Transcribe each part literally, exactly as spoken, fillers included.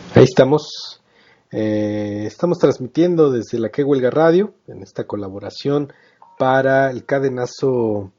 Ahí estamos. Eh, estamos transmitiendo desde la Que Huelga Radio en esta colaboración para el cadenazo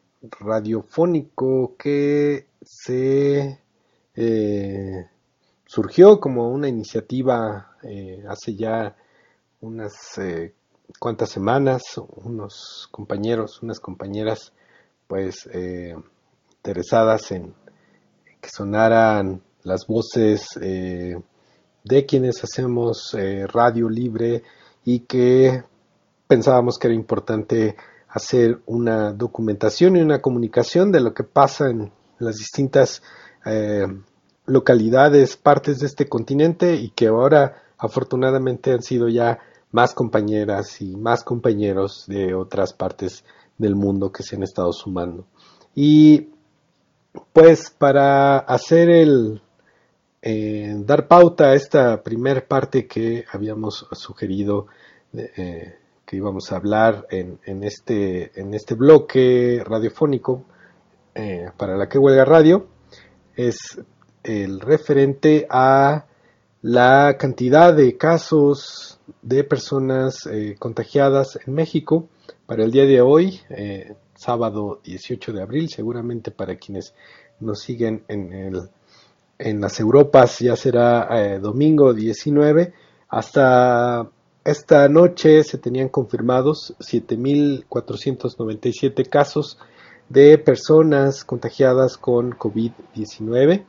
radiofónico que se eh, surgió como una iniciativa eh, hace ya unas eh, cuantas semanas. Unos compañeros, unas compañeras, pues eh, interesadas en que sonaran las voces eh, de quienes hacemos eh, radio libre y que pensábamos que era importante hacer una documentación y una comunicación de lo que pasa en las distintas eh, localidades, partes de este continente y que ahora afortunadamente han sido ya más compañeras y más compañeros de otras partes del mundo que se han estado sumando. Y pues para hacer el eh, dar pauta a esta primer parte que habíamos sugerido eh, que íbamos a hablar en, en, este, en este bloque radiofónico eh, para la Que Huelga Radio, es el referente a la cantidad de casos de personas eh, contagiadas en México para el día de hoy, eh, sábado dieciocho de abril, seguramente para quienes nos siguen en el en las Europas ya será eh, domingo diecinueve. Hasta esta noche se tenían confirmados siete mil cuatrocientos noventa y siete casos de personas contagiadas con COVID diecinueve,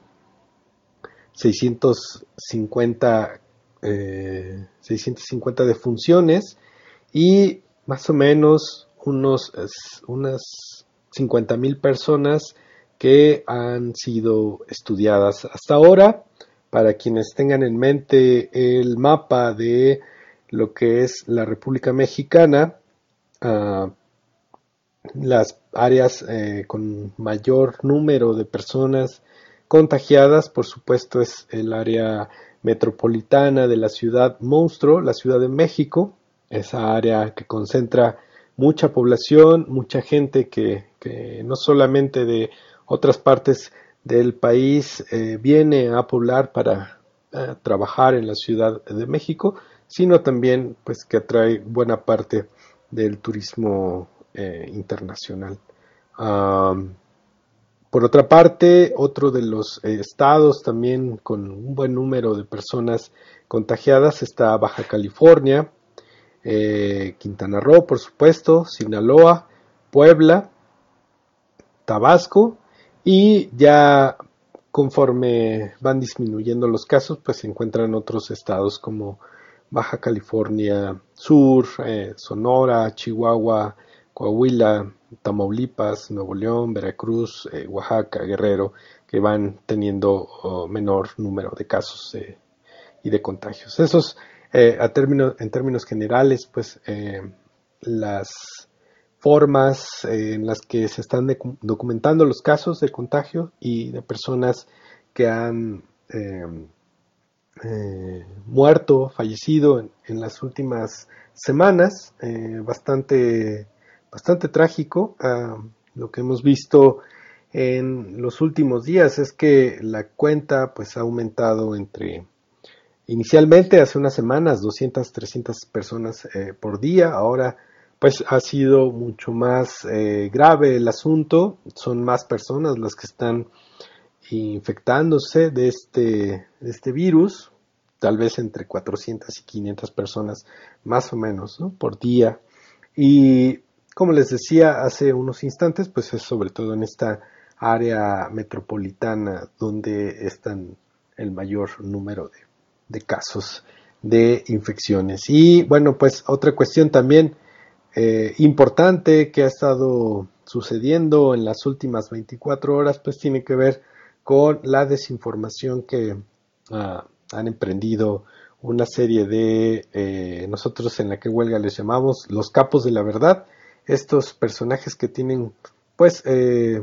seiscientos cincuenta, eh, seiscientos cincuenta defunciones y más o menos unos, unas cincuenta mil personas que han sido estudiadas hasta ahora. Para quienes tengan en mente el mapa de lo que es la República Mexicana, uh, las áreas eh, con mayor número de personas contagiadas, por supuesto, es el área metropolitana de la ciudad monstruo, la Ciudad de México, esa área que concentra mucha población, mucha gente que, que no solamente de otras partes del país eh, viene a poblar para eh, trabajar en la Ciudad de México, sino también pues que atrae buena parte del turismo eh, internacional. Um, por otra parte, otro de los eh, estados también con un buen número de personas contagiadas está Baja California, eh, Quintana Roo, por supuesto, Sinaloa, Puebla, Tabasco, y ya conforme van disminuyendo los casos, pues se encuentran otros estados como Baja California Sur, eh, Sonora, Chihuahua, Coahuila, Tamaulipas, Nuevo León, Veracruz, eh, Oaxaca, Guerrero, que van teniendo oh, menor número de casos eh, y de contagios. Esos, eh, a término, en términos generales, pues eh, las formas eh, en las que se están documentando los casos de contagio y de personas que han eh, eh, muerto, fallecido en, en, las últimas semanas, eh, bastante, bastante trágico. Uh, lo que hemos visto en los últimos días es que la cuenta pues ha aumentado entre inicialmente hace unas semanas doscientas, trescientas personas eh, por día. Ahora pues ha sido mucho más eh, grave el asunto, son más personas las que están infectándose de este, de este virus, tal vez entre cuatrocientas y quinientas personas más o menos, ¿no?, por día. Y como les decía hace unos instantes, pues es sobre todo en esta área metropolitana donde están el mayor número de, de casos de infecciones. Y bueno, pues otra cuestión también eh, importante que ha estado sucediendo en las últimas veinticuatro horas, pues tiene que ver con la desinformación que uh, han emprendido una serie de, eh, nosotros en la Que Huelga les llamamos los capos de la verdad, estos personajes que tienen pues eh,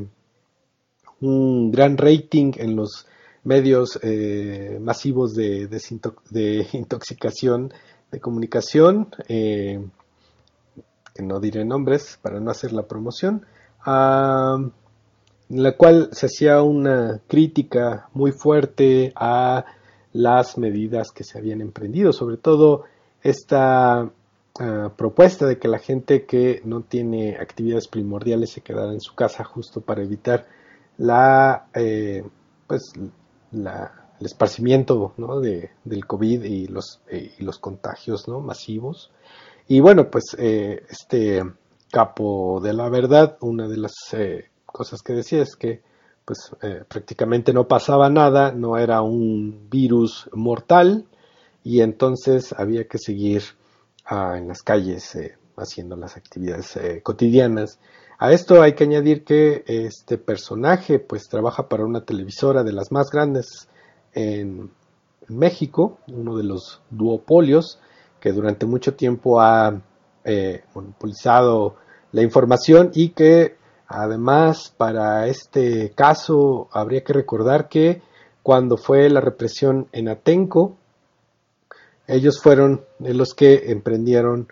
un gran rating en los medios eh, masivos de, de, de intoxicación de comunicación, eh, que no diré nombres para no hacer la promoción, uh, en la cual se hacía una crítica muy fuerte a las medidas que se habían emprendido, sobre todo esta uh, propuesta de que la gente que no tiene actividades primordiales se quedara en su casa justo para evitar la, eh, pues, la, el esparcimiento, ¿no? de, del COVID y los, eh, y los contagios, ¿no? masivos. Y bueno, pues eh, este capo de la verdad, una de las eh, cosas que decía es que pues eh, prácticamente no pasaba nada, no era un virus mortal y entonces había que seguir uh, en las calles eh, haciendo las actividades eh, cotidianas. A esto hay que añadir que este personaje pues trabaja para una televisora de las más grandes en México, uno de los duopolios que durante mucho tiempo ha eh, monopolizado la información y que además para este caso habría que recordar que cuando fue la represión en Atenco, ellos fueron los que emprendieron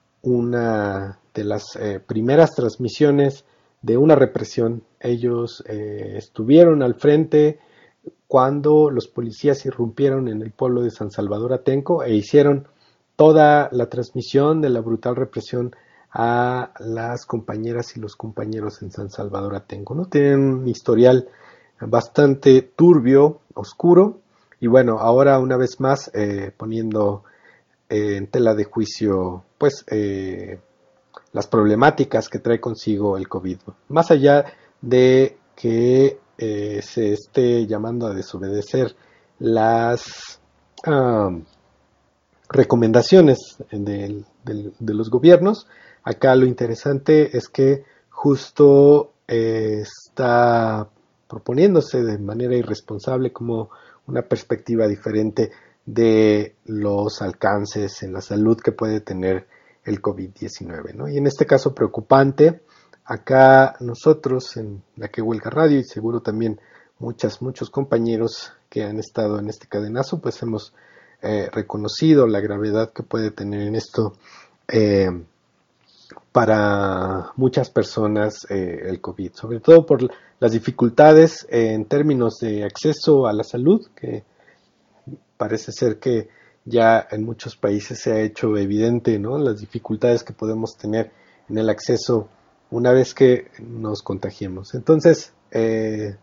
una de las eh, primeras transmisiones de una represión. Ellos eh, estuvieron al frente cuando los policías irrumpieron en el pueblo de San Salvador Atenco e hicieron toda la transmisión de la brutal represión a las compañeras y los compañeros en San Salvador Atenco, ¿no? Tienen un historial bastante turbio, oscuro, y bueno, ahora una vez más eh, poniendo eh, en tela de juicio, pues, eh, las problemáticas que trae consigo el COVID. Más allá de que eh, se esté llamando a desobedecer las um, recomendaciones de, de, de los gobiernos, acá lo interesante es que justo eh, está proponiéndose de manera irresponsable como una perspectiva diferente de los alcances en la salud que puede tener el COVID diecinueve, ¿no? Y en este caso preocupante, acá nosotros en la que huelga radio y seguro también muchas, muchos compañeros que han estado en este cadenazo, pues hemos eh, reconocido la gravedad que puede tener en esto eh, para muchas personas eh, el COVID, sobre todo por las dificultades eh, en términos de acceso a la salud, que parece ser que ya en muchos países se ha hecho evidente, ¿no? Las dificultades que podemos tener en el acceso una vez que nos contagiemos. Entonces, eh,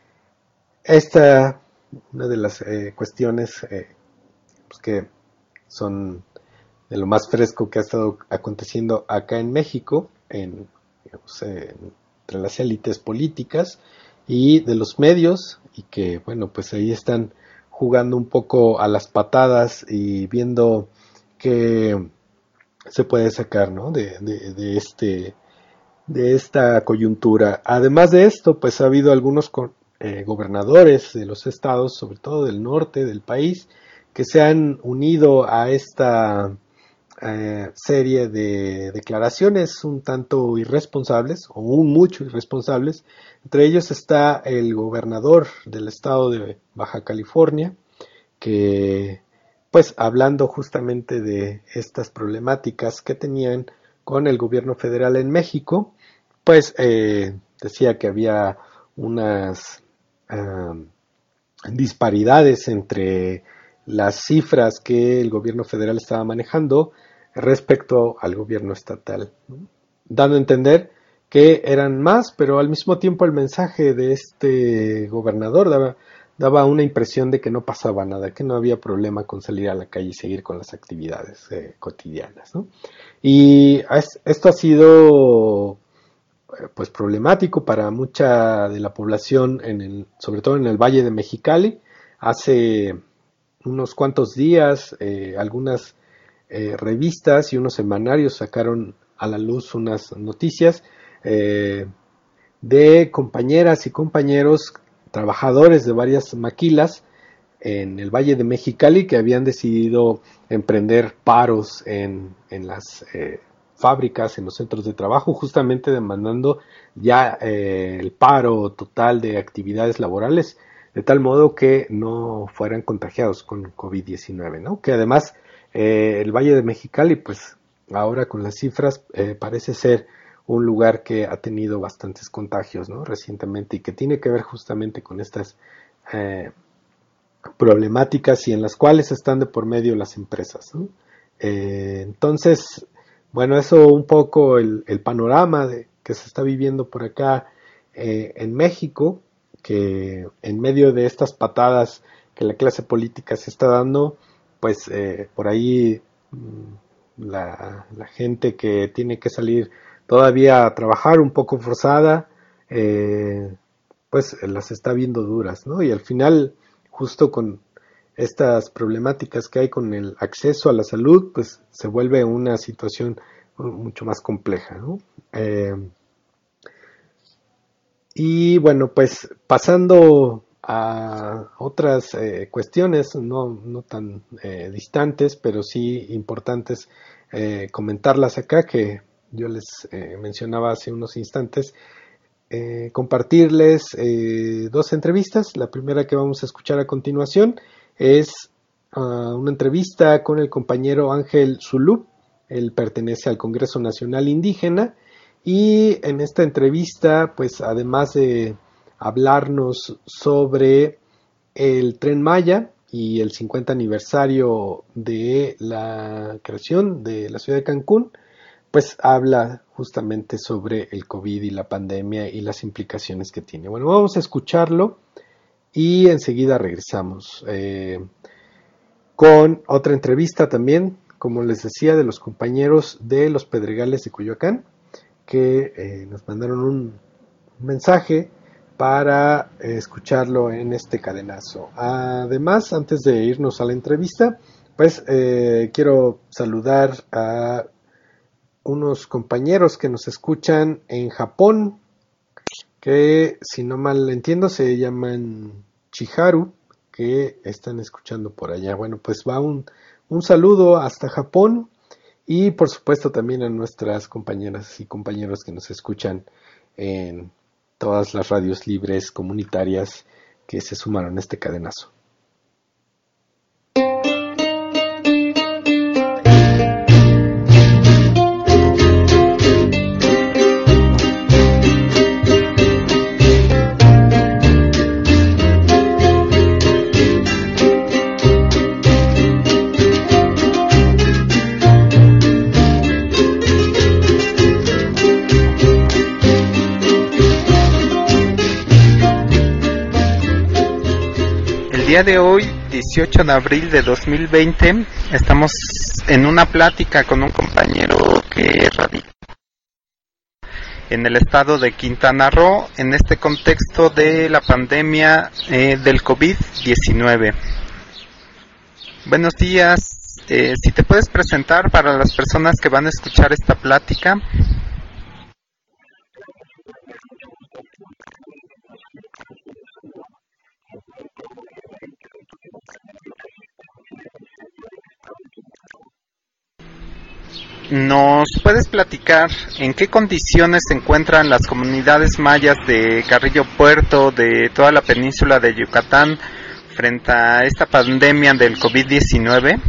esta una de las eh, cuestiones eh, pues que son de lo más fresco que ha estado aconteciendo acá en México, en, digamos, eh, entre las élites políticas y de los medios, y que, bueno, pues ahí están jugando un poco a las patadas y viendo qué se puede sacar, ¿no? de, de, de este de esta coyuntura. Además de esto, pues ha habido algunos eh, gobernadores de los estados, sobre todo del norte del país, que se han unido a esta eh, serie de declaraciones un tanto irresponsables o un mucho irresponsables. Entre ellos está el gobernador del estado de Baja California, que pues hablando justamente de estas problemáticas que tenían con el gobierno federal en México, pues eh, decía que había unas uh, disparidades entre las cifras que el gobierno federal estaba manejando respecto al gobierno estatal, ¿no? Dando a entender que eran más, pero al mismo tiempo el mensaje de este gobernador daba, daba una impresión de que no pasaba nada, que no había problema con salir a la calle y seguir con las actividades eh, cotidianas, ¿no? Y es, esto ha sido pues problemático para mucha de la población, en el, sobre todo en el Valle de Mexicali. Hace unos cuantos días eh, algunas eh, revistas y unos semanarios sacaron a la luz unas noticias eh, de compañeras y compañeros trabajadores de varias maquilas en el Valle de Mexicali que habían decidido emprender paros en, en las eh, fábricas, en los centros de trabajo, justamente demandando ya eh, el paro total de actividades laborales, de tal modo que no fueran contagiados con COVID diecinueve, ¿no? Que además eh, el Valle de Mexicali, pues ahora con las cifras, eh, parece ser un lugar que ha tenido bastantes contagios, ¿no? Recientemente, y que tiene que ver justamente con estas eh, problemáticas y en las cuales están de por medio las empresas, ¿no? Eh, entonces, bueno, eso un poco el, el panorama de, que se está viviendo por acá eh, en México, que en medio de estas patadas que la clase política se está dando, pues eh, por ahí mmm, la, la, gente que tiene que salir todavía a trabajar un poco forzada, eh, pues las está viendo duras, ¿no? Y al final, justo con estas problemáticas que hay con el acceso a la salud, pues se vuelve una situación mucho más compleja, ¿no? Eh, y bueno, pues pasando a otras eh, cuestiones no, no tan eh, distantes, pero sí importantes eh, comentarlas acá, que yo les eh, mencionaba hace unos instantes, eh, compartirles eh, dos entrevistas. La primera que vamos a escuchar a continuación es uh, una entrevista con el compañero Ángel Zulú. Él pertenece al Congreso Nacional Indígena y en esta entrevista, pues además de hablarnos sobre el Tren Maya y el cincuenta aniversario de la creación de la ciudad de Cancún, pues habla justamente sobre el COVID y la pandemia y las implicaciones que tiene. Bueno, vamos a escucharlo y enseguida regresamos eh, con otra entrevista también, como les decía, de los compañeros de los Pedregales de Coyoacán, que eh, nos mandaron un mensaje para eh, escucharlo en este cadenazo. Además, antes de irnos a la entrevista, pues eh, quiero saludar a unos compañeros que nos escuchan en Japón, que si no mal entiendo se llaman Chiharu, que están escuchando por allá. Bueno, pues va un, un saludo hasta Japón y por supuesto también a nuestras compañeras y compañeros que nos escuchan en todas las radios libres comunitarias que se sumaron a este cadenazo. El día de hoy, dieciocho de abril de dos mil veinte, estamos en una plática con un compañero que radica en el estado de Quintana Roo, en este contexto de la pandemia eh, del COVID diecinueve. Buenos días, eh, si te puedes presentar para las personas que van a escuchar esta plática. ¿Nos puedes platicar en qué condiciones se encuentran las comunidades mayas de Carrillo Puerto, de toda la península de Yucatán, frente a esta pandemia del COVID diecinueve?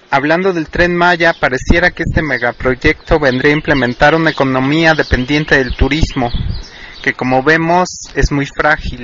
Hablando del Tren Maya, pareciera que este megaproyecto vendría a implementar una economía dependiente del turismo, que como vemos es muy frágil.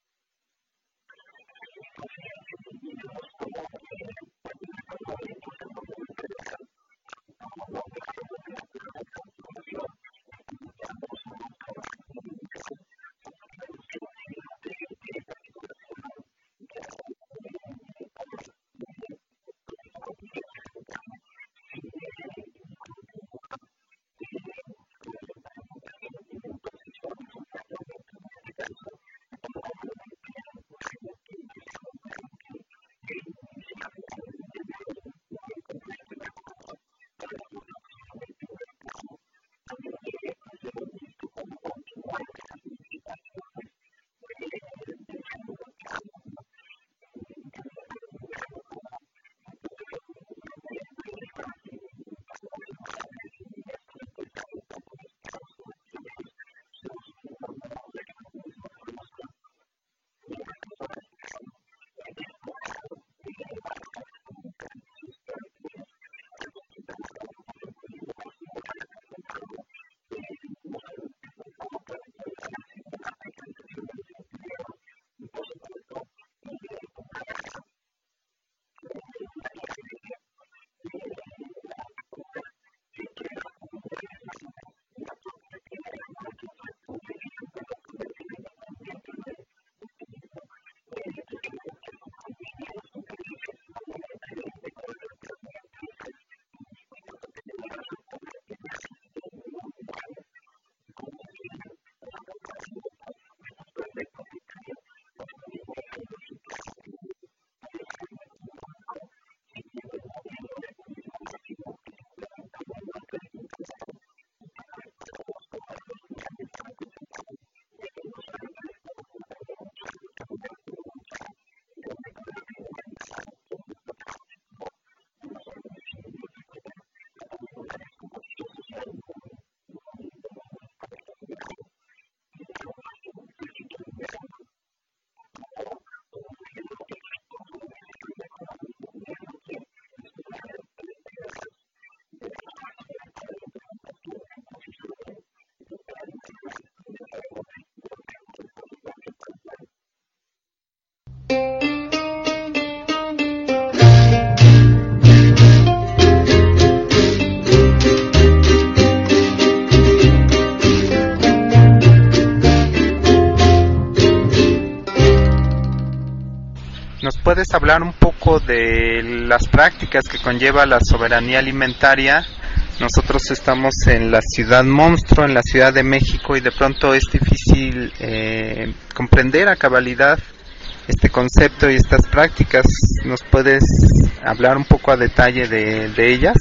¿Nos puedes hablar un poco de las prácticas que conlleva la soberanía alimentaria? Nosotros estamos en la ciudad monstruo, en la Ciudad de México, y de pronto es difícil eh, comprender a cabalidad este concepto y estas prácticas. ¿Nos puedes hablar un poco a detalle de, de ellas?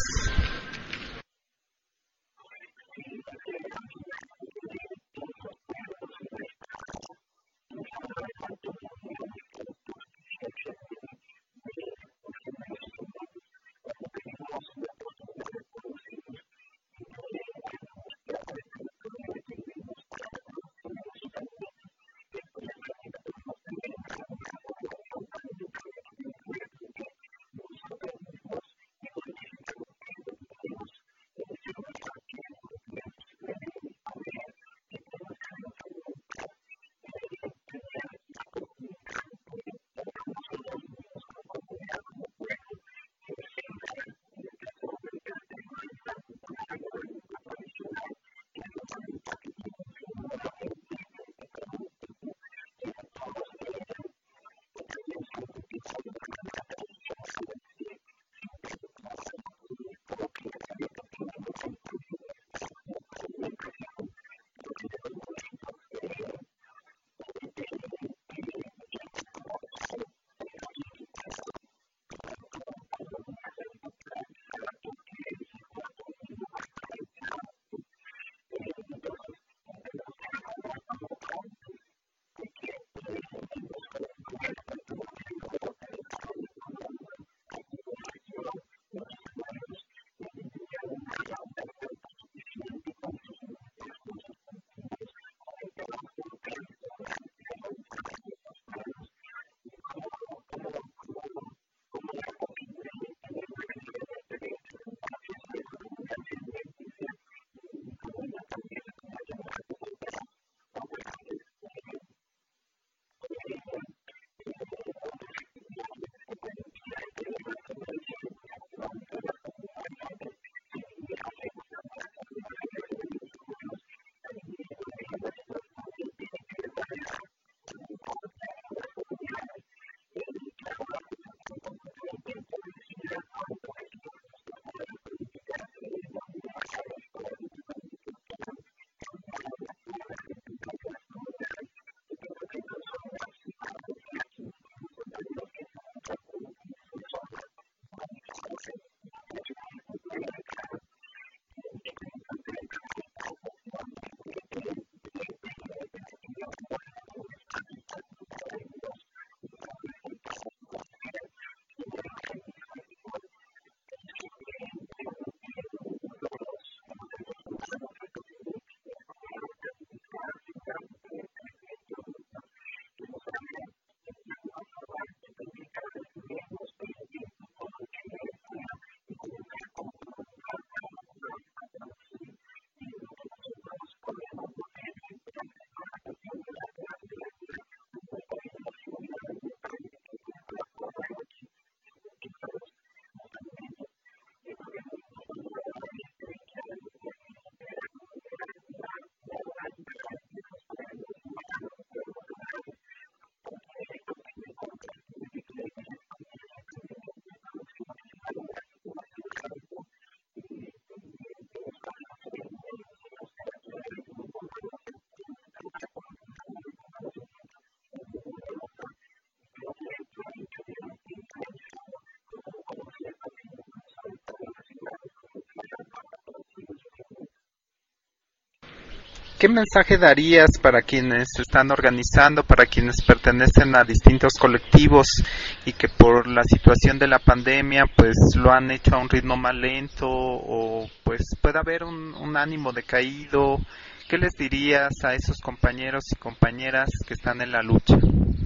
¿qué mensaje darías para quienes se están organizando, para quienes pertenecen a distintos colectivos y que por la situación de la pandemia pues lo han hecho a un ritmo más lento o pues puede haber un, un ánimo decaído? ¿Qué les dirías a esos compañeros y compañeras que están en la lucha?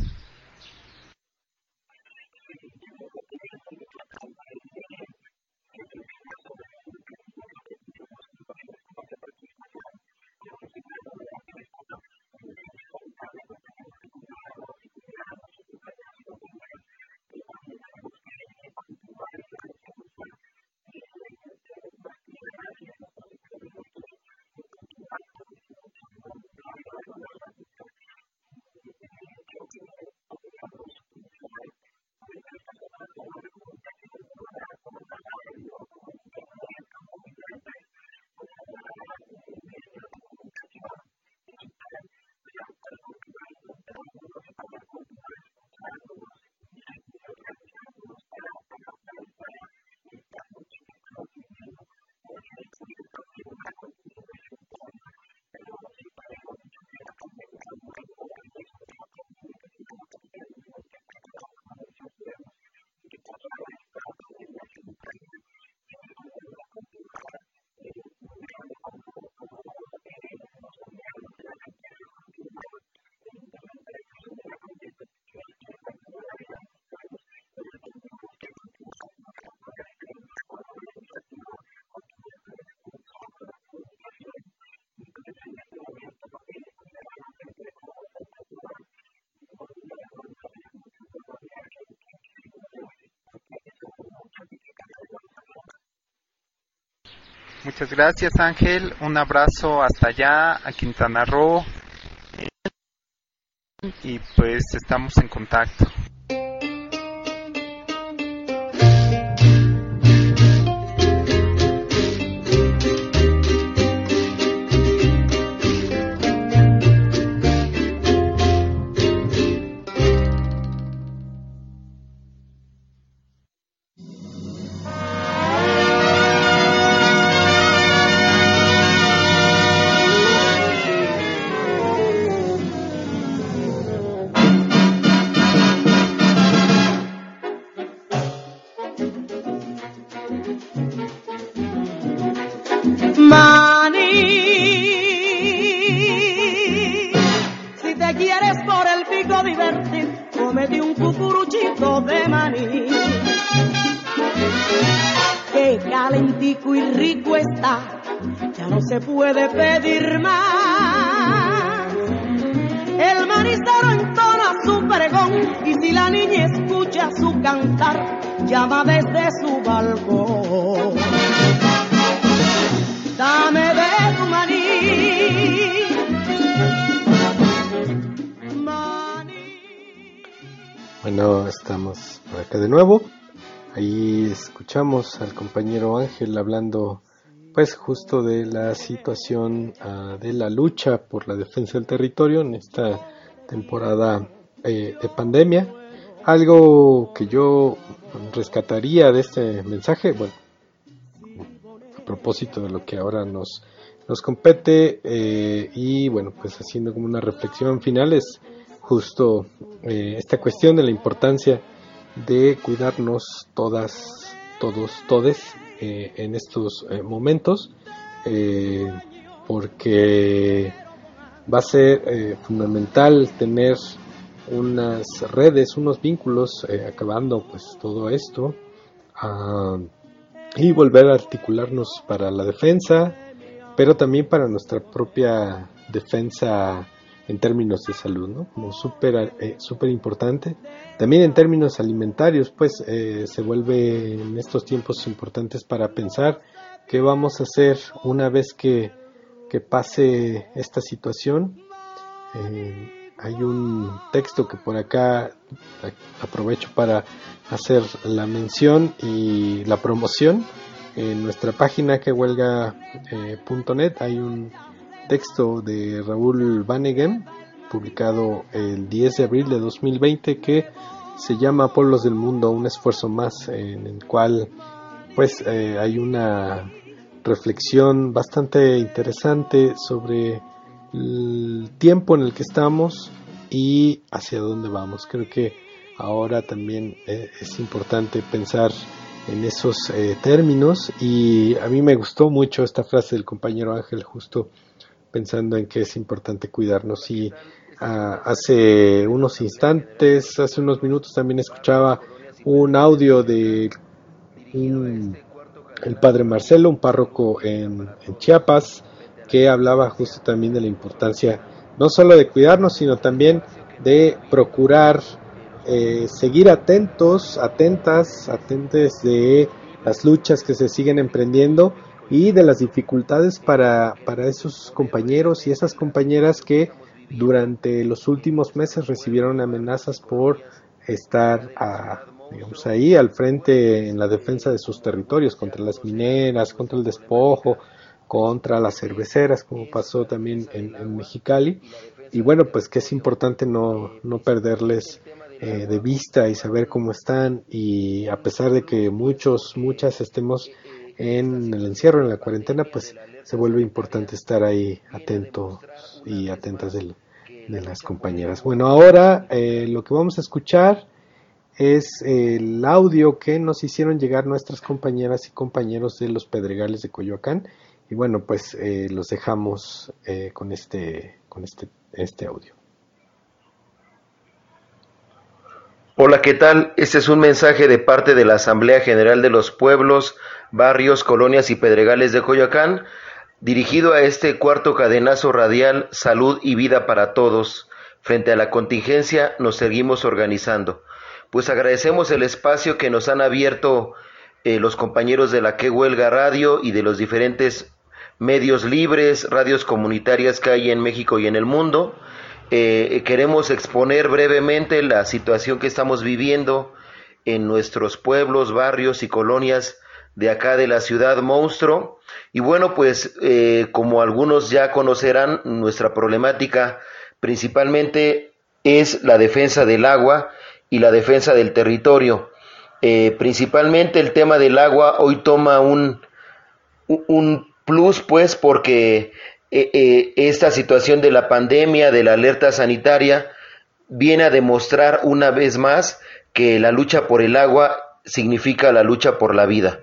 Muchas gracias, Ángel. Un abrazo hasta allá, a Quintana Roo. Y pues estamos en contacto. Llama desde su balcón. Dame de tu maní. Maní. Bueno, estamos por acá de nuevo. Ahí escuchamos al compañero Ángel hablando pues justo de la situación uh, de la lucha por la defensa del territorio en esta temporada eh, de pandemia. Algo que yo rescataría de este mensaje, bueno, a propósito de lo que ahora nos, nos compete, eh, y bueno, pues haciendo como una reflexión final, es justo eh, esta cuestión de la importancia de cuidarnos todas, todos, todes eh, en estos eh, momentos, eh, porque va a ser eh, fundamental tener unas redes, unos vínculos, eh, acabando pues todo esto, uh, y volver a articularnos para la defensa, pero también para nuestra propia defensa en términos de salud, ¿no? Como súper eh, súper importante. También en términos alimentarios, pues eh, se vuelve en estos tiempos importantes para pensar qué vamos a hacer una vez que, que pase esta situación. Eh, Hay un texto que por acá aprovecho para hacer la mención y la promoción. En nuestra página que huelga punto net hay un texto de Raúl Vaneghem, publicado el diez de abril de dos mil veinte, que se llama Pueblos del Mundo, un esfuerzo más, en el cual pues eh, hay una reflexión bastante interesante sobre el tiempo en el que estamos y hacia dónde vamos. Creo que ahora también eh, es importante pensar en esos eh, términos, y a mí me gustó mucho esta frase del compañero Ángel, justo pensando en que es importante cuidarnos. Y ah, hace unos instantes, hace unos minutos también escuchaba un audio de un, el padre Marcelo, un párroco en, en Chiapas, que hablaba justo también de la importancia no solo de cuidarnos, sino también de procurar eh, seguir atentos, atentas, atentes de las luchas que se siguen emprendiendo y de las dificultades para, para esos compañeros y esas compañeras que durante los últimos meses recibieron amenazas por estar a, digamos, ahí al frente en la defensa de sus territorios, contra las mineras, contra el despojo, contra las cerveceras, como pasó también en, en Mexicali. Y bueno, pues que es importante no, no perderles eh, de vista y saber cómo están, y a pesar de que muchos, muchas estemos en el encierro, en la cuarentena, pues se vuelve importante estar ahí atentos y atentas de, de las compañeras. Bueno, ahora eh, lo que vamos a escuchar es el audio que nos hicieron llegar nuestras compañeras y compañeros de los Pedregales de Coyoacán, y bueno, pues eh, los dejamos eh, con este con este este audio. Hola, ¿qué tal? Este es un mensaje de parte de la Asamblea General de los Pueblos, Barrios, Colonias y Pedregales de Coyoacán, dirigido a este cuarto cadenazo radial Salud y Vida para Todos. Frente a la contingencia nos seguimos organizando. Pues agradecemos el espacio que nos han abierto eh, los compañeros de la Que Huelga Radio y de los diferentes medios libres, radios comunitarias que hay en México y en el mundo. Eh, queremos exponer brevemente la situación que estamos viviendo en nuestros pueblos, barrios y colonias de acá de la ciudad monstruo. Y bueno, pues eh, como algunos ya conocerán, nuestra problemática principalmente es la defensa del agua y la defensa del territorio. Eh, principalmente el tema del agua hoy toma un, un plus, pues, porque eh, eh, esta situación de la pandemia, de la alerta sanitaria, viene a demostrar una vez más que la lucha por el agua significa la lucha por la vida.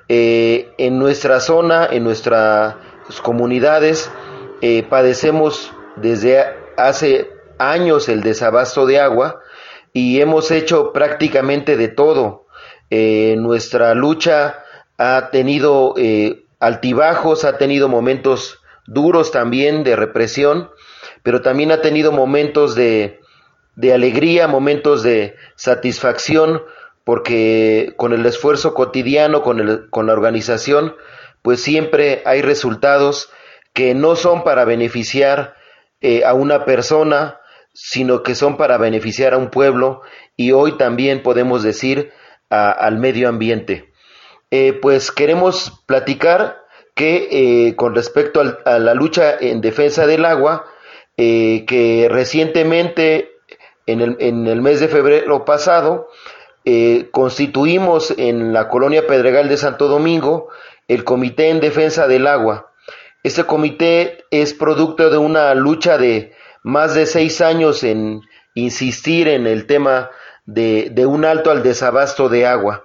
Eh, en nuestra zona, en nuestras comunidades, eh, padecemos desde hace años el desabasto de agua y hemos hecho prácticamente de todo. Eh, nuestra lucha ha tenido eh, altibajos, ha tenido momentos duros también de represión, pero también ha tenido momentos de, de alegría, momentos de satisfacción, porque con el esfuerzo cotidiano, con, el, con la organización, pues siempre hay resultados que no son para beneficiar eh, a una persona, sino que son para beneficiar a un pueblo, y hoy también podemos decir a, al medio ambiente. Eh, pues queremos platicar que eh, con respecto al, a la lucha en defensa del agua, eh, que recientemente en el, en el mes de febrero pasado eh, constituimos en la colonia Pedregal de Santo Domingo el Comité en Defensa del Agua. Este comité es producto de una lucha de más de seis años en insistir en el tema de, de un alto al desabasto de agua.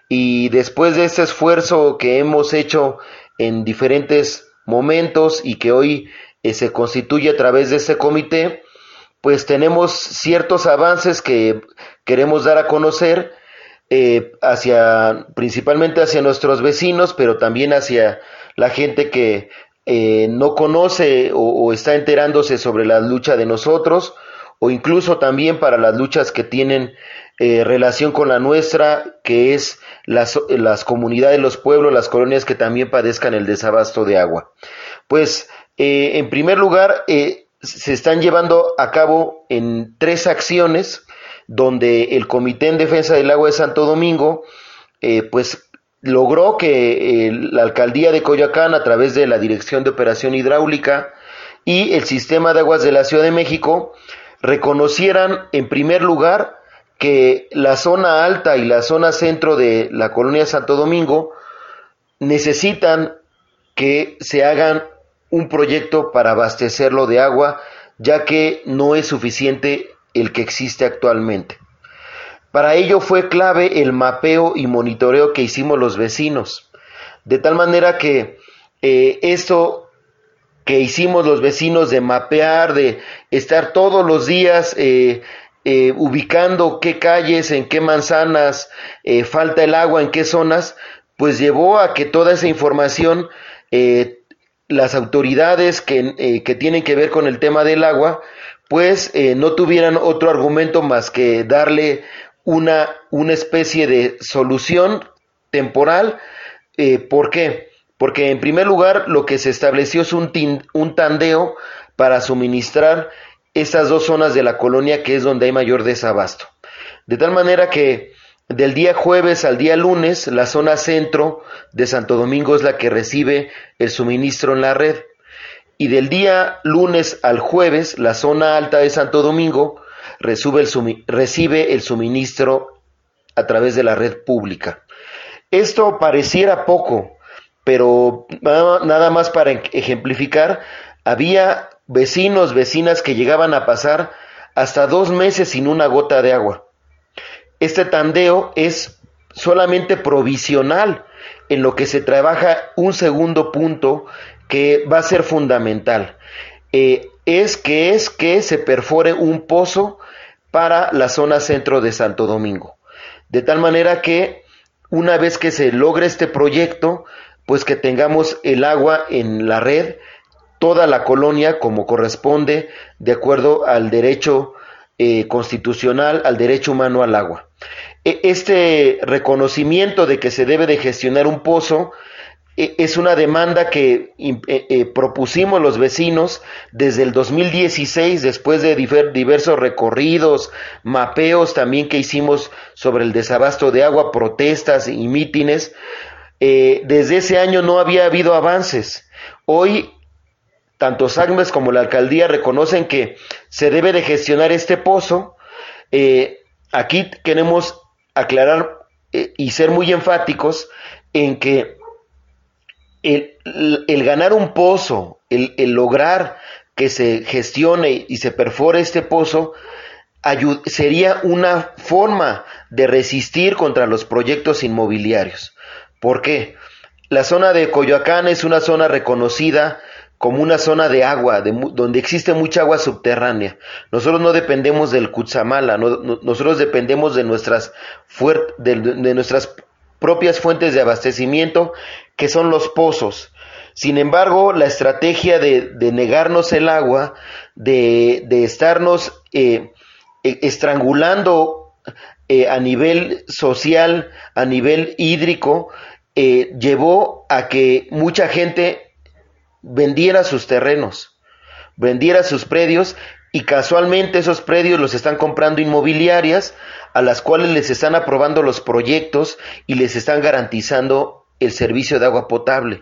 Y después de este esfuerzo que hemos hecho en diferentes momentos y que hoy eh, se constituye a través de este comité, pues tenemos ciertos avances que queremos dar a conocer eh, hacia, principalmente hacia nuestros vecinos, pero también hacia la gente que eh, no conoce o, o está enterándose sobre la lucha de nosotros, o incluso también para las luchas que tienen eh, relación con la nuestra, que es las, las comunidades, los pueblos, las colonias que también padezcan el desabasto de agua. Pues, eh, en primer lugar, eh, se están llevando a cabo en tres acciones, donde el Comité en Defensa del Agua de Santo Domingo, eh, pues, logró que eh, la Alcaldía de Coyoacán, a través de la Dirección de Operación Hidráulica y el Sistema de Aguas de la Ciudad de México, reconocieran en primer lugar que la zona alta y la zona centro de la colonia Santo Domingo necesitan que se hagan un proyecto para abastecerlo de agua, ya que no es suficiente el que existe actualmente. Para ello fue clave el mapeo y monitoreo que hicimos los vecinos, de tal manera que eh, esto que hicimos los vecinos de mapear, de estar todos los días eh, eh, ubicando qué calles, en qué manzanas eh, falta el agua, en qué zonas, pues llevó a que toda esa información, eh, las autoridades que, eh, que tienen que ver con el tema del agua, pues eh, no tuvieran otro argumento más que darle una, una especie de solución temporal. Eh, ¿Por qué? Porque en primer lugar lo que se estableció es un, tin, un tandeo para suministrar estas dos zonas de la colonia, que es donde hay mayor desabasto. De tal manera que del día jueves al día lunes, la zona centro de Santo Domingo es la que recibe el suministro en la red. Y del día lunes al jueves, la zona alta de Santo Domingo recibe el, sumi- recibe el suministro a través de la red pública. Esto pareciera poco, pero nada más para ejemplificar, había vecinos, vecinas que llegaban a pasar hasta dos meses sin una gota de agua. Este tandeo es solamente provisional, en lo que se trabaja un segundo punto que va a ser fundamental. Eh, es que es que se perfore un pozo para la zona centro de Santo Domingo. De tal manera que una vez que se logre este proyecto, pues que tengamos el agua en la red, toda la colonia como corresponde, de acuerdo al derecho eh, constitucional, al derecho humano al agua. E- este reconocimiento de que se debe de gestionar un pozo eh, es una demanda que eh, eh, propusimos los vecinos desde el dos mil dieciséis, después de diver- diversos recorridos, mapeos también que hicimos sobre el desabasto de agua, protestas y mítines. Eh, desde ese año no había habido avances. Hoy tanto SACMES como la alcaldía reconocen que se debe de gestionar este pozo. Eh, aquí queremos aclarar eh, y ser muy enfáticos en que el, el, el ganar un pozo, el, el lograr que se gestione y se perfore este pozo, ayud- sería una forma de resistir contra los proyectos inmobiliarios. ¿Por qué? La zona de Coyoacán es una zona reconocida como una zona de agua, de, donde existe mucha agua subterránea. Nosotros no dependemos del Cutzamala, no, no, nosotros dependemos de nuestras, fuer, de, de nuestras propias fuentes de abastecimiento, que son los pozos. Sin embargo, la estrategia de, de negarnos el agua, de, de estarnos eh, estrangulando eh, a nivel social, a nivel hídrico, eh, llevó a que mucha gente vendiera sus terrenos, vendiera sus predios, y casualmente esos predios los están comprando inmobiliarias, a las cuales les están aprobando los proyectos y les están garantizando el servicio de agua potable.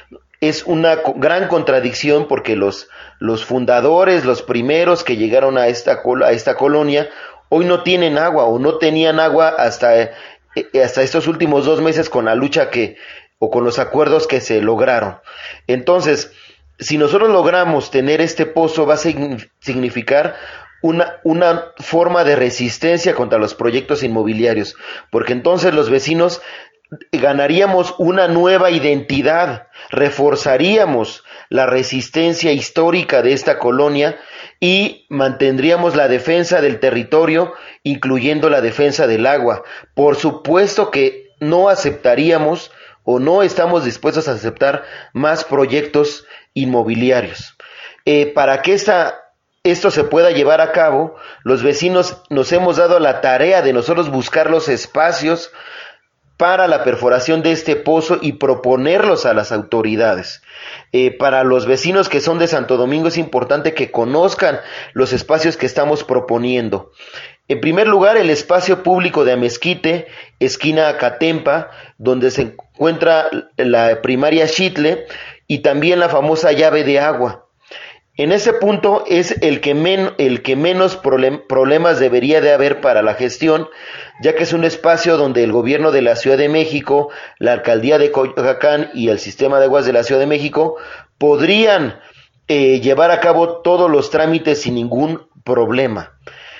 Es una gran contradicción, porque los, los fundadores, los primeros que llegaron a esta, a esta colonia, hoy no tienen agua, o no tenían agua hasta, hasta estos últimos dos meses con la lucha que, o con los acuerdos que se lograron. Entonces, si nosotros logramos tener este pozo, va a significar una, una forma de resistencia contra los proyectos inmobiliarios, porque entonces los vecinos ganaríamos una nueva identidad, reforzaríamos la resistencia histórica de esta colonia y mantendríamos la defensa del territorio, incluyendo la defensa del agua. Por supuesto que no aceptaríamos o no estamos dispuestos a aceptar más proyectos inmobiliarios. Eh, para que esta, esto se pueda llevar a cabo, los vecinos nos hemos dado la tarea de nosotros buscar los espacios para la perforación de este pozo y proponerlos a las autoridades. Eh, para los vecinos que son de Santo Domingo es importante que conozcan los espacios que estamos proponiendo. En primer lugar, el espacio público de Amezquite, esquina Acatempa, donde se encuentra la primaria Xitle y también la famosa llave de agua. En ese punto es el que, men, el que menos problem, problemas debería de haber para la gestión, ya que es un espacio donde el gobierno de la Ciudad de México, la alcaldía de Coyoacán y el sistema de aguas de la Ciudad de México podrían eh, llevar a cabo todos los trámites sin ningún problema.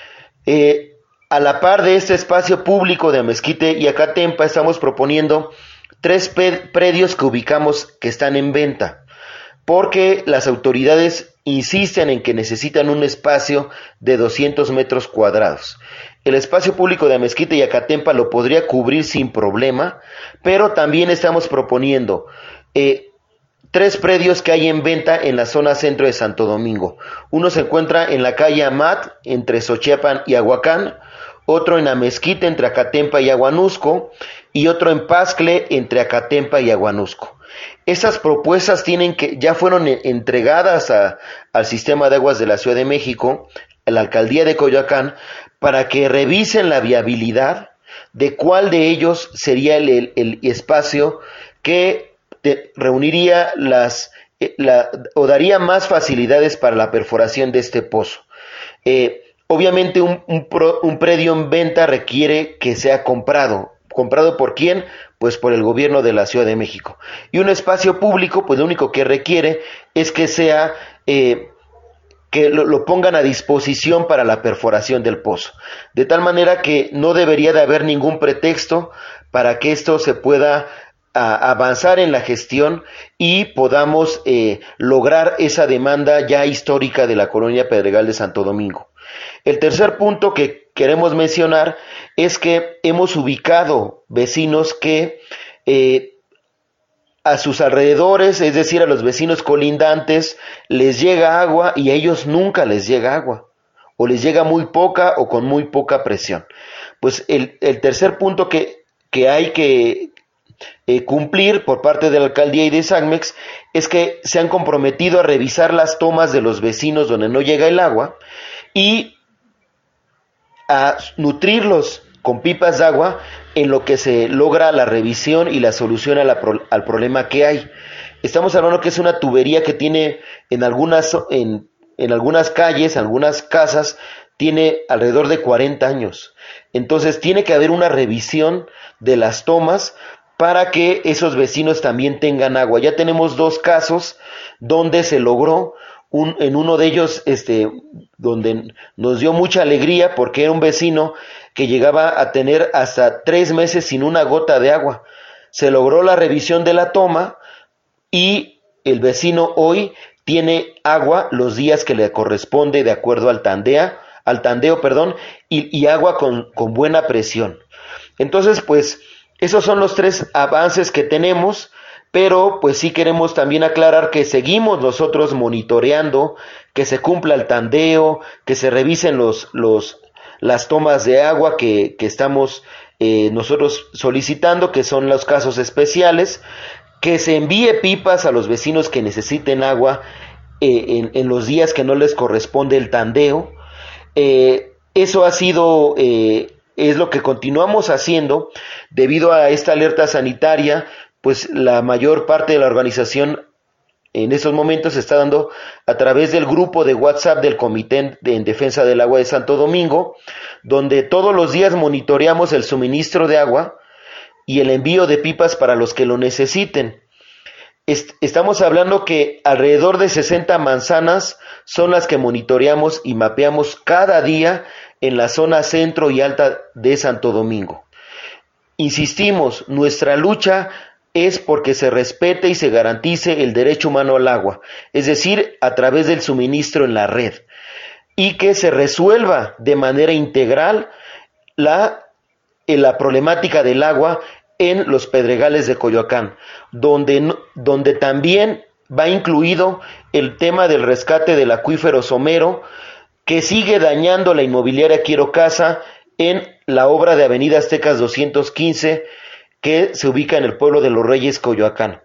Eh, a la par de este espacio público de Amezquite y Acatempa, estamos proponiendo tres predios que ubicamos que están en venta, porque las autoridades insisten en que necesitan un espacio de doscientos metros cuadrados. El espacio público de Amezquite y Acatempa lo podría cubrir sin problema, pero también estamos proponiendo eh, tres predios que hay en venta en la zona centro de Santo Domingo. Uno se encuentra en la calle Amat, entre Xochiapan y Ahuacán, otro en Amezquite, entre Acatempa y Aguanusco, y otro en Pascle, entre Acatempa y Aguanusco. Estas propuestas tienen que, ya fueron entregadas a, al Sistema de Aguas de la Ciudad de México, a la Alcaldía de Coyoacán, para que revisen la viabilidad de cuál de ellos sería el, el, el espacio que te, reuniría las, la, o daría más facilidades para la perforación de este pozo. Eh, obviamente un, un, pro, un predio en venta requiere que sea comprado. ¿Comprado por quién? Pues por el gobierno de la Ciudad de México. Y un espacio público, pues lo único que requiere es que sea, eh, que lo, lo pongan a disposición para la perforación del pozo. De tal manera que no debería de haber ningún pretexto para que esto se pueda a, avanzar en la gestión y podamos eh, lograr esa demanda ya histórica de la colonia Pedregal de Santo Domingo. El tercer punto que queremos mencionar es que hemos ubicado vecinos que eh, a sus alrededores, es decir, a los vecinos colindantes, les llega agua y a ellos nunca les llega agua, o les llega muy poca o con muy poca presión. Pues el, el tercer punto que, que hay que eh, cumplir por parte de la alcaldía y de Sanmex es que se han comprometido a revisar las tomas de los vecinos donde no llega el agua y a nutrirlos con pipas de agua en lo que se logra la revisión y la solución a la pro, al problema que hay. Estamos hablando que es una tubería que tiene en algunas, en, en algunas calles, en algunas casas, tiene alrededor de cuarenta años. Entonces tiene que haber una revisión de las tomas para que esos vecinos también tengan agua. Ya tenemos dos casos donde se logró. Un, en uno de ellos, este, donde nos dio mucha alegría porque era un vecino que llegaba a tener hasta tres meses sin una gota de agua. Se logró la revisión de la toma y el vecino hoy tiene agua los días que le corresponde de acuerdo al tandea, al tandeo, perdón, y, y agua con, con buena presión. Entonces, pues, esos son los tres avances que tenemos. Pero pues sí queremos también aclarar que seguimos nosotros monitoreando que se cumpla el tandeo, que se revisen los, los, las tomas de agua que, que estamos eh, nosotros solicitando, que son los casos especiales, que se envíe pipas a los vecinos que necesiten agua eh, en, en los días que no les corresponde el tandeo. Eh, eso ha sido, eh, es lo que continuamos haciendo debido a esta alerta sanitaria. Pues la mayor parte de la organización en estos momentos se está dando a través del grupo de WhatsApp del Comité en Defensa del Agua de Santo Domingo, donde todos los días monitoreamos el suministro de agua y el envío de pipas para los que lo necesiten. Est- estamos hablando que alrededor de sesenta manzanas son las que monitoreamos y mapeamos cada día en la zona centro y alta de Santo Domingo. Insistimos, nuestra lucha es porque se respete y se garantice el derecho humano al agua, es decir, a través del suministro en la red, y que se resuelva de manera integral la, la problemática del agua en los Pedregales de Coyoacán, donde, donde también va incluido el tema del rescate del acuífero Somero, que sigue dañando la inmobiliaria Quiero Casa en la obra de Avenida Aztecas doscientos quince, que se ubica en el pueblo de Los Reyes, Coyoacán.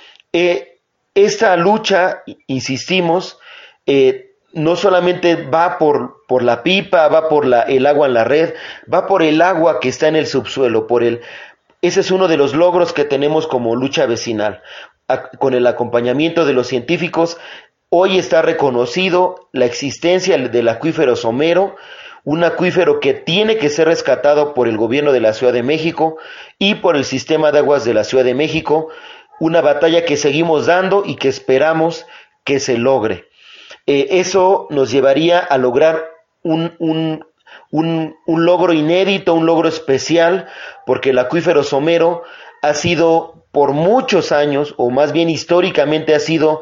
Eh, esta lucha, insistimos, eh, no solamente va por, por la pipa, va por la, el agua en la red, va por el agua que está en el subsuelo, por el, ese es uno de los logros que tenemos como lucha vecinal. A, con el acompañamiento de los científicos, hoy está reconocido la existencia del acuífero Somero, un acuífero que tiene que ser rescatado por el gobierno de la Ciudad de México y por el Sistema de Aguas de la Ciudad de México, una batalla que seguimos dando y que esperamos que se logre. Eh, eso nos llevaría a lograr un, un, un, un logro inédito, un logro especial, porque el acuífero somero ha sido por muchos años, o más bien históricamente ha sido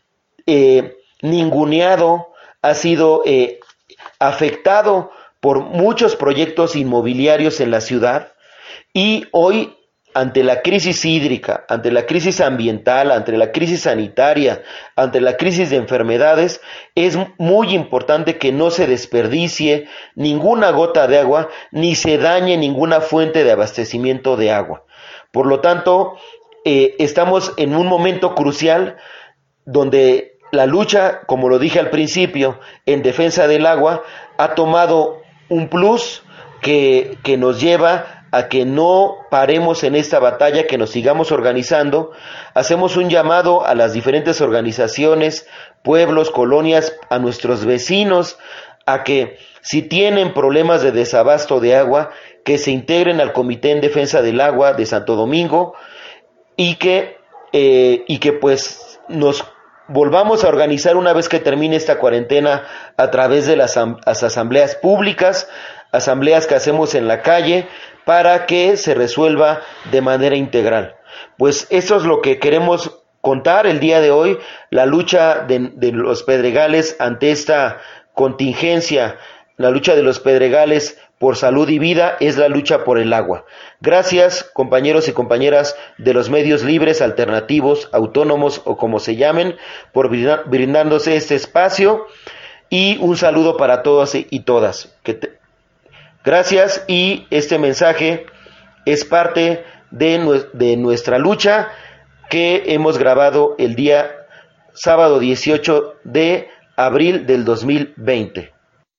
eh, ninguneado, ha sido eh, afectado por muchos proyectos inmobiliarios en la ciudad, y hoy, ante la crisis hídrica, ante la crisis ambiental, ante la crisis sanitaria, ante la crisis de enfermedades, es muy importante que no se desperdicie ninguna gota de agua, ni se dañe ninguna fuente de abastecimiento de agua. Por lo tanto, eh, estamos en un momento crucial donde la lucha, como lo dije al principio, en defensa del agua, ha tomado un plus que, que nos lleva a que no paremos en esta batalla, que nos sigamos organizando. Hacemos un llamado a las diferentes organizaciones, pueblos, colonias, a nuestros vecinos, a que si tienen problemas de desabasto de agua, que se integren al Comité en Defensa del Agua de Santo Domingo, y que, eh, y que pues nos volvamos a organizar una vez que termine esta cuarentena a través de las, las asambleas públicas, asambleas que hacemos en la calle, para que se resuelva de manera integral. Pues eso es lo que queremos contar el día de hoy, la lucha de, de los Pedregales ante esta contingencia, la lucha de los Pedregales por salud y vida es la lucha por el agua. Gracias, compañeros y compañeras de los medios libres, alternativos, autónomos o como se llamen, por brindándose este espacio, y un saludo para todos y todas. Que te... Gracias, y este mensaje es parte de, nu- de nuestra lucha que hemos grabado el día sábado dieciocho de abril del dos mil veinte.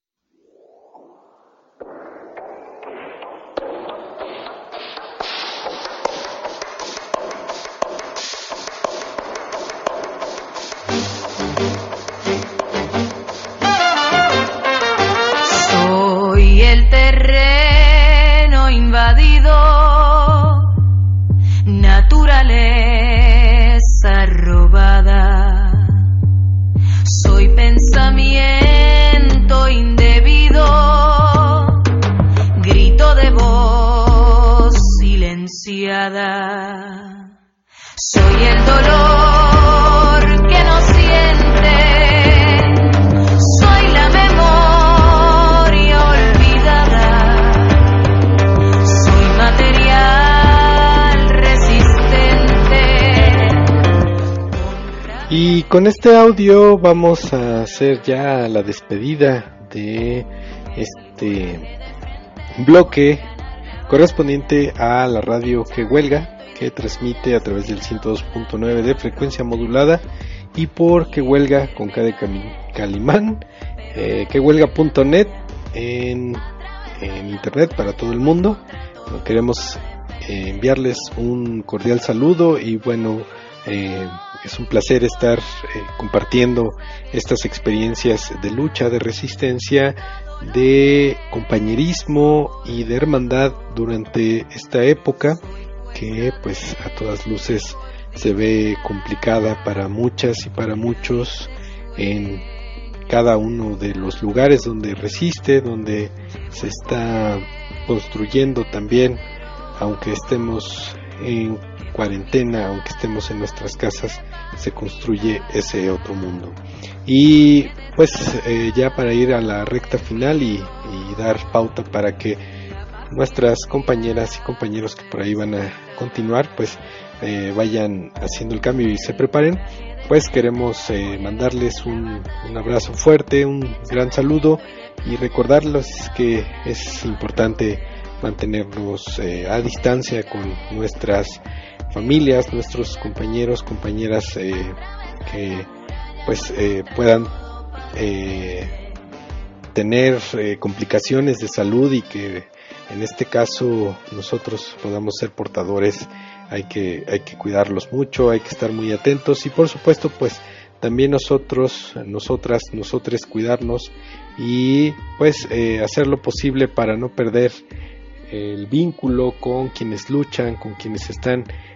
Soy el terreno invadido, naturaleza robada. Soy pensamiento indebido, grito de voz silenciada. Soy el dolor que no siente, soy la memoria olvidada, soy material resistente. Y con este audio vamos a hacer ya la despedida de este bloque correspondiente a la radio Que Huelga, que transmite a través del ciento dos punto nueve de frecuencia modulada y por Que Huelga con K de Calimán, eh, que huelga punto net en, en internet para todo el mundo. Queremos eh, enviarles un cordial saludo y bueno, eh, es un placer estar eh, compartiendo estas experiencias de lucha, de resistencia, de compañerismo y de hermandad durante esta época que pues a todas luces se ve complicada para muchas y para muchos en cada uno de los lugares donde resiste, donde se está construyendo también, aunque estemos en cuarentena, aunque estemos en nuestras casas, se construye ese otro mundo. Y pues eh, ya para ir a la recta final y, y dar pauta para que nuestras compañeras y compañeros que por ahí van a continuar pues eh, vayan haciendo el cambio y se preparen, pues queremos eh, mandarles un, un abrazo fuerte, un gran saludo y recordarles que es importante mantenernos eh, a distancia con nuestras familias, nuestros compañeros, compañeras eh, que pues eh, puedan eh, tener eh, complicaciones de salud y que en este caso nosotros podamos ser portadores. Hay que hay que cuidarlos mucho, hay que estar muy atentos y por supuesto pues también nosotros, nosotras, nosotres cuidarnos y pues eh, hacer lo posible para no perder el vínculo con quienes luchan, con quienes están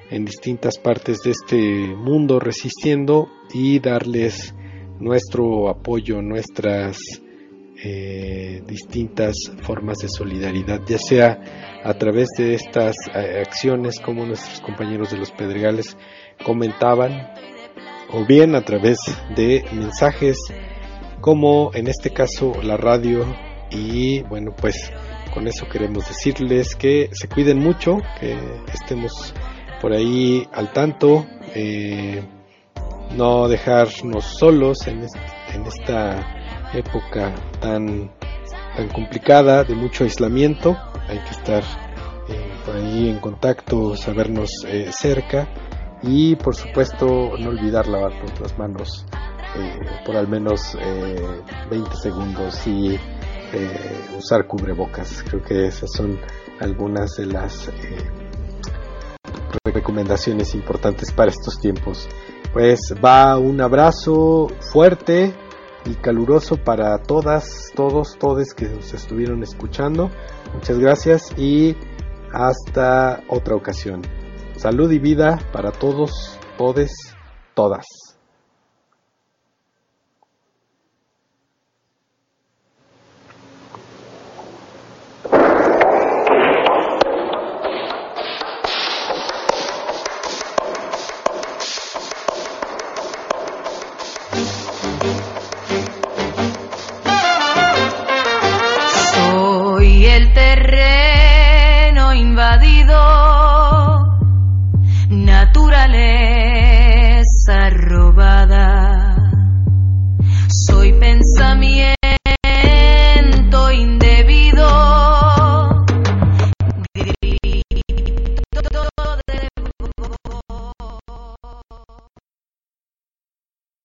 en distintas partes de este mundo resistiendo y darles nuestro apoyo, nuestras eh, distintas formas de solidaridad, ya sea a través de estas eh, acciones como nuestros compañeros de los Pedregales comentaban, o bien a través de mensajes como en este caso la radio. Y bueno, pues con eso queremos decirles que se cuiden mucho, que estemos por ahí al tanto, eh, no dejarnos solos en, este, en esta época tan, tan complicada de mucho aislamiento. Hay que estar eh, por ahí en contacto, sabernos eh, cerca y por supuesto no olvidar lavarnos las manos eh, por al menos eh, veinte segundos y eh, usar cubrebocas. Creo que esas son algunas de las eh, recomendaciones importantes para estos tiempos. Pues va un abrazo fuerte y caluroso para todas, todos, todes que nos estuvieron escuchando. Muchas gracias y hasta otra ocasión. Salud y vida para todos, todes, todas.